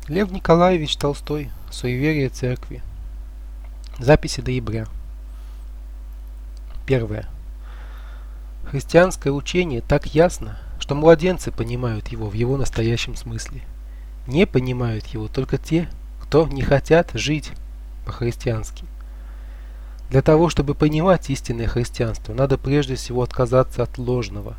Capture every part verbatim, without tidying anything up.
Лев Николаевич Толстой. Суеверие церкви. Записи ноября. Первое. Христианское учение так ясно, что младенцы понимают его в его настоящем смысле. Не понимают его только те, кто не хотят жить по-христиански. Для того, чтобы понимать истинное христианство, надо прежде всего отказаться от ложного.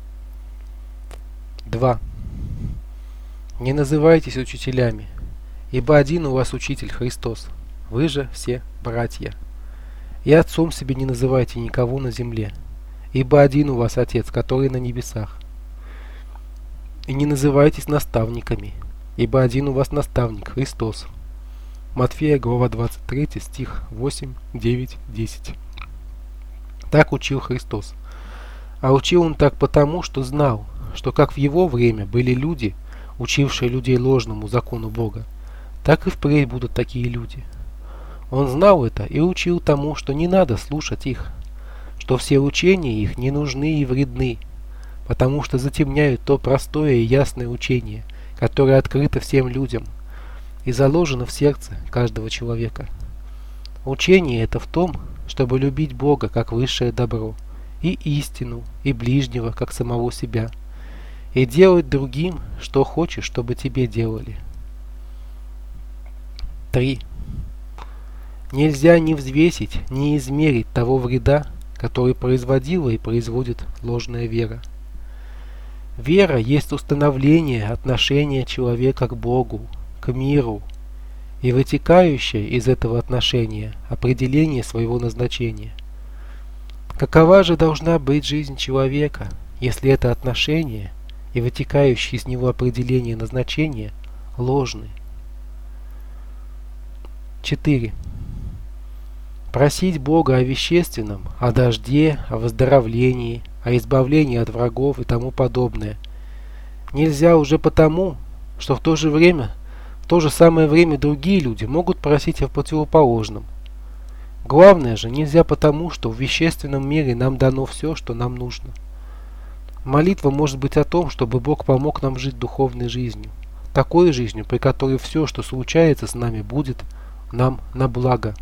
Два. Не называйтесь учителями, ибо один у вас учитель Христос, вы же все братья. И отцом себе не называйте никого на земле, ибо один у вас Отец, который на небесах. И не называйтесь наставниками, ибо один у вас наставник Христос. Матфея, глава двадцать три, стих восемь, девять, десять. Так учил Христос. А учил он так потому, что знал, что как в его время были люди, учившие людей ложному закону Бога, так и впредь будут такие люди. Он знал это и учил тому, что не надо слушать их, что все учения их не нужны и вредны, потому что затемняют то простое и ясное учение, которое открыто всем людям и заложено в сердце каждого человека. Учение это в том, чтобы любить Бога как высшее добро, и истину, и ближнего как самого себя, и делать другим, что хочешь, чтобы тебе делали. Три. Нельзя ни взвесить, ни измерить того вреда, который производила и производит ложная вера. Вера есть установление отношения человека к Богу, к миру, и вытекающее из этого отношения определение своего назначения. Какова же должна быть жизнь человека, если это отношение и вытекающее из него определение назначения ложны? Четыре. Просить Бога о вещественном, о дожде, о выздоровлении, о избавлении от врагов и тому подобное нельзя уже потому, что в то же время, в то же самое время другие люди могут просить о противоположном. Главное же нельзя потому, что в вещественном мире нам дано все, что нам нужно. Молитва может быть о том, чтобы Бог помог нам жить духовной жизнью, такой жизнью, при которой все, что случается с нами, будет нам на благо.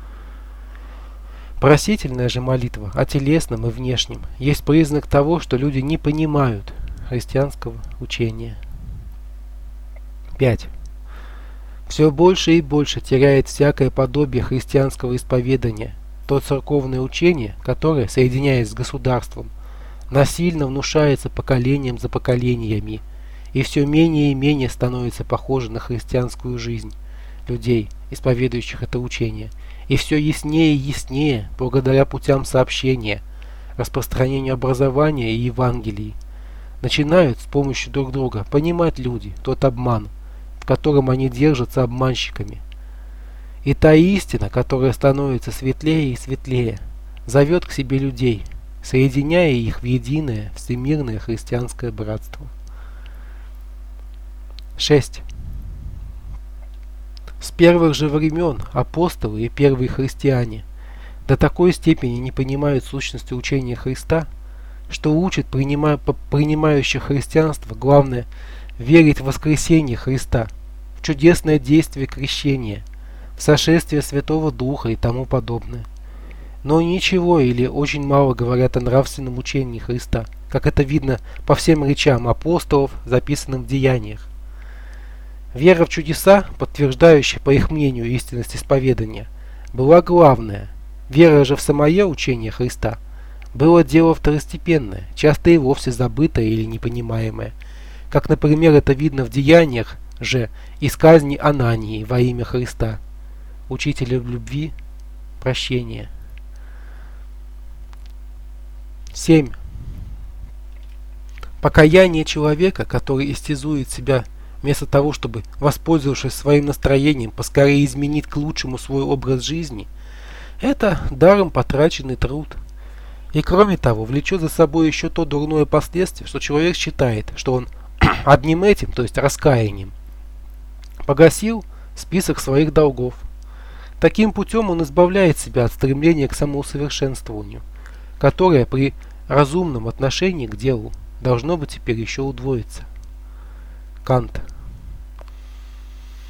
Просительная же молитва о телесном и внешнем есть признак того, что люди не понимают христианского учения. Пять. Все больше и больше теряет всякое подобие христианского исповедания то церковное учение, которое, соединяясь с государством, насильно внушается поколением за поколениями, и все менее и менее становится похоже на христианскую жизнь людей, исповедующих это учение, и все яснее и яснее, благодаря путям сообщения, распространению образования и Евангелий, начинают с помощью друг друга понимать люди тот обман, в котором они держатся обманщиками. И та истина, которая становится светлее и светлее, зовет к себе людей, соединяя их в единое всемирное христианское братство. Шесть. С первых же времен апостолы и первые христиане до такой степени не понимают сущности учения Христа, что учат принимая, принимающих христианство главное верить в воскресение Христа, в чудесное действие крещения, в сошествие Святого Духа и тому подобное. Но ничего или очень мало говорят о нравственном учении Христа, как это видно по всем речам апостолов, записанным в Деяниях. Вера в чудеса, подтверждающая, по их мнению, истинность исповедания, была главная. Вера же в самое учение Христа было дело второстепенное, часто и вовсе забытое или непонимаемое, как, например, это видно в Деяниях же из казни Анании во имя Христа, учителя в любви, прощения. Семь. Покаяние человека, который истязует себя вместо того, чтобы, воспользовавшись своим настроением, поскорее изменить к лучшему свой образ жизни, это даром потраченный труд. И кроме того, влечет за собой еще то дурное последствие, что человек считает, что он одним этим, то есть раскаянием, погасил список своих долгов. Таким путем он избавляет себя от стремления к самоусовершенствованию, которое при разумном отношении к делу должно быть теперь еще удвоиться. Кант.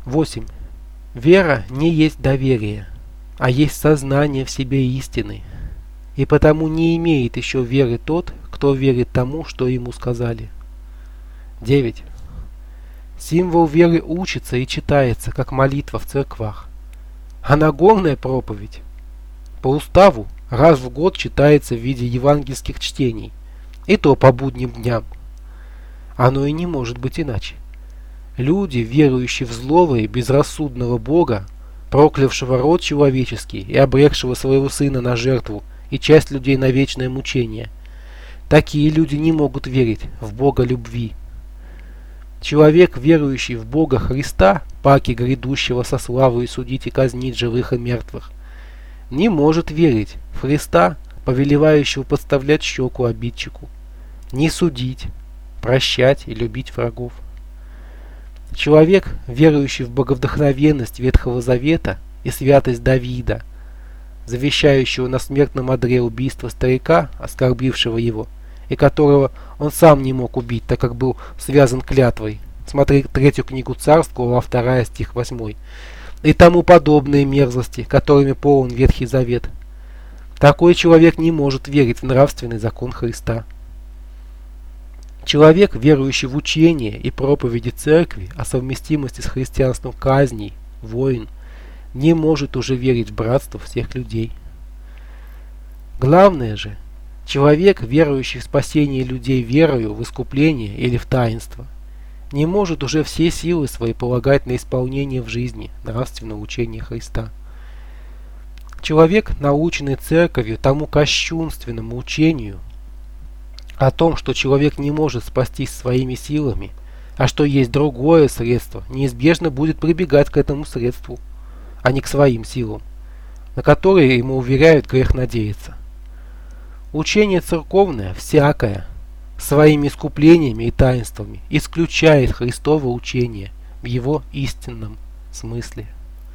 восемь. Вера не есть доверие, а есть сознание в себе истины, и потому не имеет еще веры тот, кто верит тому, что ему сказали. девять. Символ веры учится и читается, как молитва в церквах, а Нагорная проповедь по уставу раз в год читается в виде евангельских чтений, и то по будним дням. Оно и не может быть иначе. Люди, верующие в злого и безрассудного Бога, проклявшего род человеческий и обрекшего своего сына на жертву и часть людей на вечное мучение, такие люди не могут верить в Бога любви. Человек, верующий в Бога Христа, паки грядущего со славой судить и казнить живых и мертвых, не может верить в Христа, повелевающего подставлять щеку обидчику, не судить, прощать и любить врагов. Человек, верующий в боговдохновенность Ветхого Завета и святость Давида, завещающего на смертном одре убийство старика, оскорбившего его, и которого он сам не мог убить, так как был связан клятвой. Смотри третью книгу Царств, глава вторая, стих восьмой. И тому подобные мерзости, которыми полон Ветхий Завет. Такой человек не может верить в нравственный закон Христа. Человек, верующий в учение и проповеди церкви о совместимости с христианством казней, войн, не может уже верить в братство всех людей. Главное же, человек, верующий в спасение людей верою в искупление или в таинство, не может уже все силы свои полагать на исполнение в жизни нравственного учения Христа. Человек, наученный церковью тому кощунственному учению о том, что человек не может спастись своими силами, а что есть другое средство, неизбежно будет прибегать к этому средству, а не к своим силам, на которые ему уверяют грех надеяться. Учение церковное, всякое, своими искуплениями и таинствами исключает Христово учение в его истинном смысле.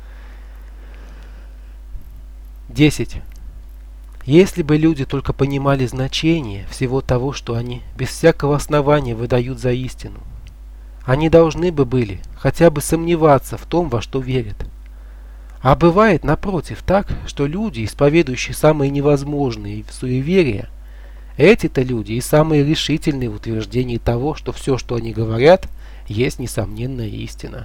десять. Если бы люди только понимали значение всего того, что они без всякого основания выдают за истину, они должны бы были хотя бы сомневаться в том, во что верят. А бывает, напротив, так, что люди, исповедующие самые невозможные суеверия, эти-то люди и самые решительные в утверждении того, что все, что они говорят, есть несомненная истина.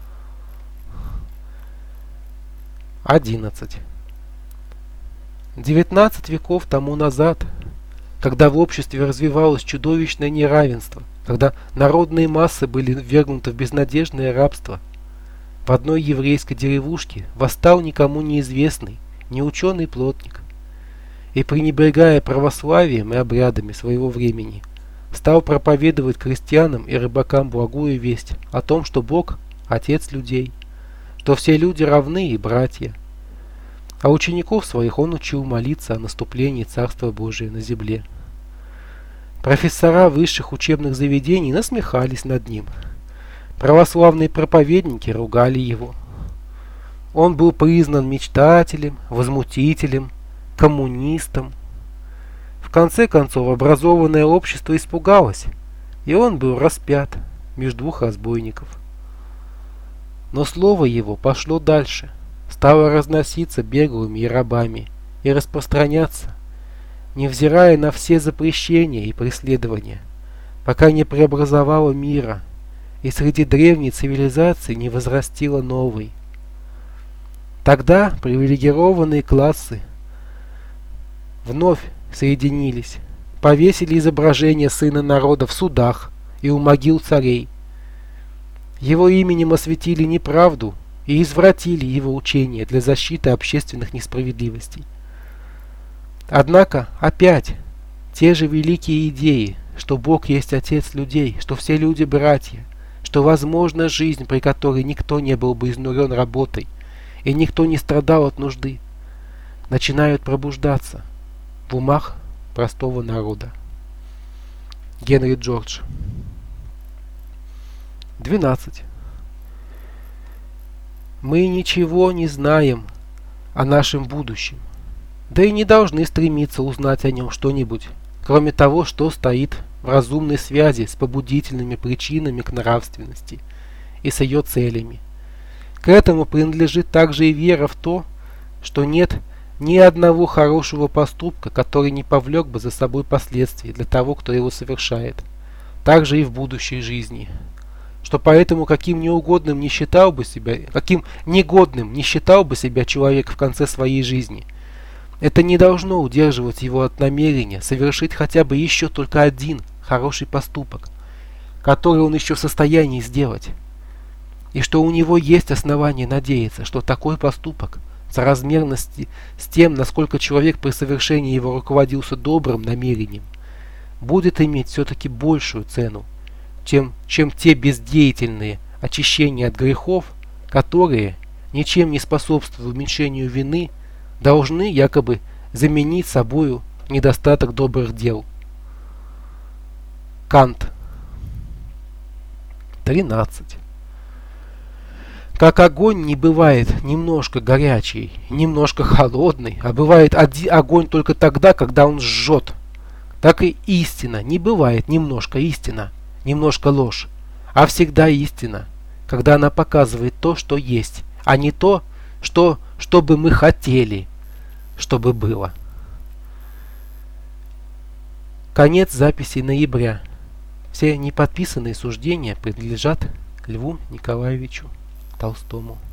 одиннадцать. Девятнадцать веков тому назад, когда в обществе развивалось чудовищное неравенство, когда народные массы были ввергнуты в безнадежное рабство, в одной еврейской деревушке восстал никому неизвестный, неученый плотник и, пренебрегая православием и обрядами своего времени, стал проповедовать крестьянам и рыбакам благую весть о том, что Бог – Отец людей, что все люди равны и братья. А учеников своих он учил молиться о наступлении Царства Божия на земле. Профессора высших учебных заведений насмехались над ним. Православные проповедники ругали его. Он был признан мечтателем, возмутителем, коммунистом. В конце концов образованное общество испугалось, и он был распят между двух разбойников. Но слово его пошло дальше, стало разноситься беглыми и рабами и распространяться, невзирая на все запрещения и преследования, пока не преобразовало мира и среди древней цивилизации не возрастило новой. Тогда привилегированные классы вновь соединились, повесили изображение сына народа в судах и у могил царей. Его именем осветили неправду и извратили его учение для защиты общественных несправедливостей. Однако опять те же великие идеи, что Бог есть Отец людей, что все люди братья, что возможна жизнь, при которой никто не был бы изнурен работой и никто не страдал от нужды, начинают пробуждаться в умах простого народа. Генри Джордж. двенадцать. Мы ничего не знаем о нашем будущем, да и не должны стремиться узнать о нем что-нибудь, кроме того, что стоит в разумной связи с побудительными причинами к нравственности и с ее целями. К этому принадлежит также и вера в то, что нет ни одного хорошего поступка, который не повлек бы за собой последствия для того, кто его совершает, также и в будущей жизни. Что поэтому каким неугодным не считал бы себя, каким негодным не считал бы себя человек в конце своей жизни, это не должно удерживать его от намерения совершить хотя бы еще только один хороший поступок, который он еще в состоянии сделать, и что у него есть основания надеяться, что такой поступок, соразмерно с тем, насколько человек при совершении его руководился добрым намерением, будет иметь все-таки большую цену, чем, чем те бездеятельные очищения от грехов, которые, ничем не способствуя уменьшению вины, должны якобы заменить собою недостаток добрых дел. Кант. тринадцать. Как огонь не бывает немножко горячий, немножко холодный, а бывает один огонь только тогда, когда он жжет, так и истина не бывает немножко истина, немножко ложь, а всегда истина, когда она показывает то, что есть, а не то, что, что бы мы хотели, чтобы было. Конец записи ноября. Все неподписанные суждения принадлежат Льву Николаевичу Толстому.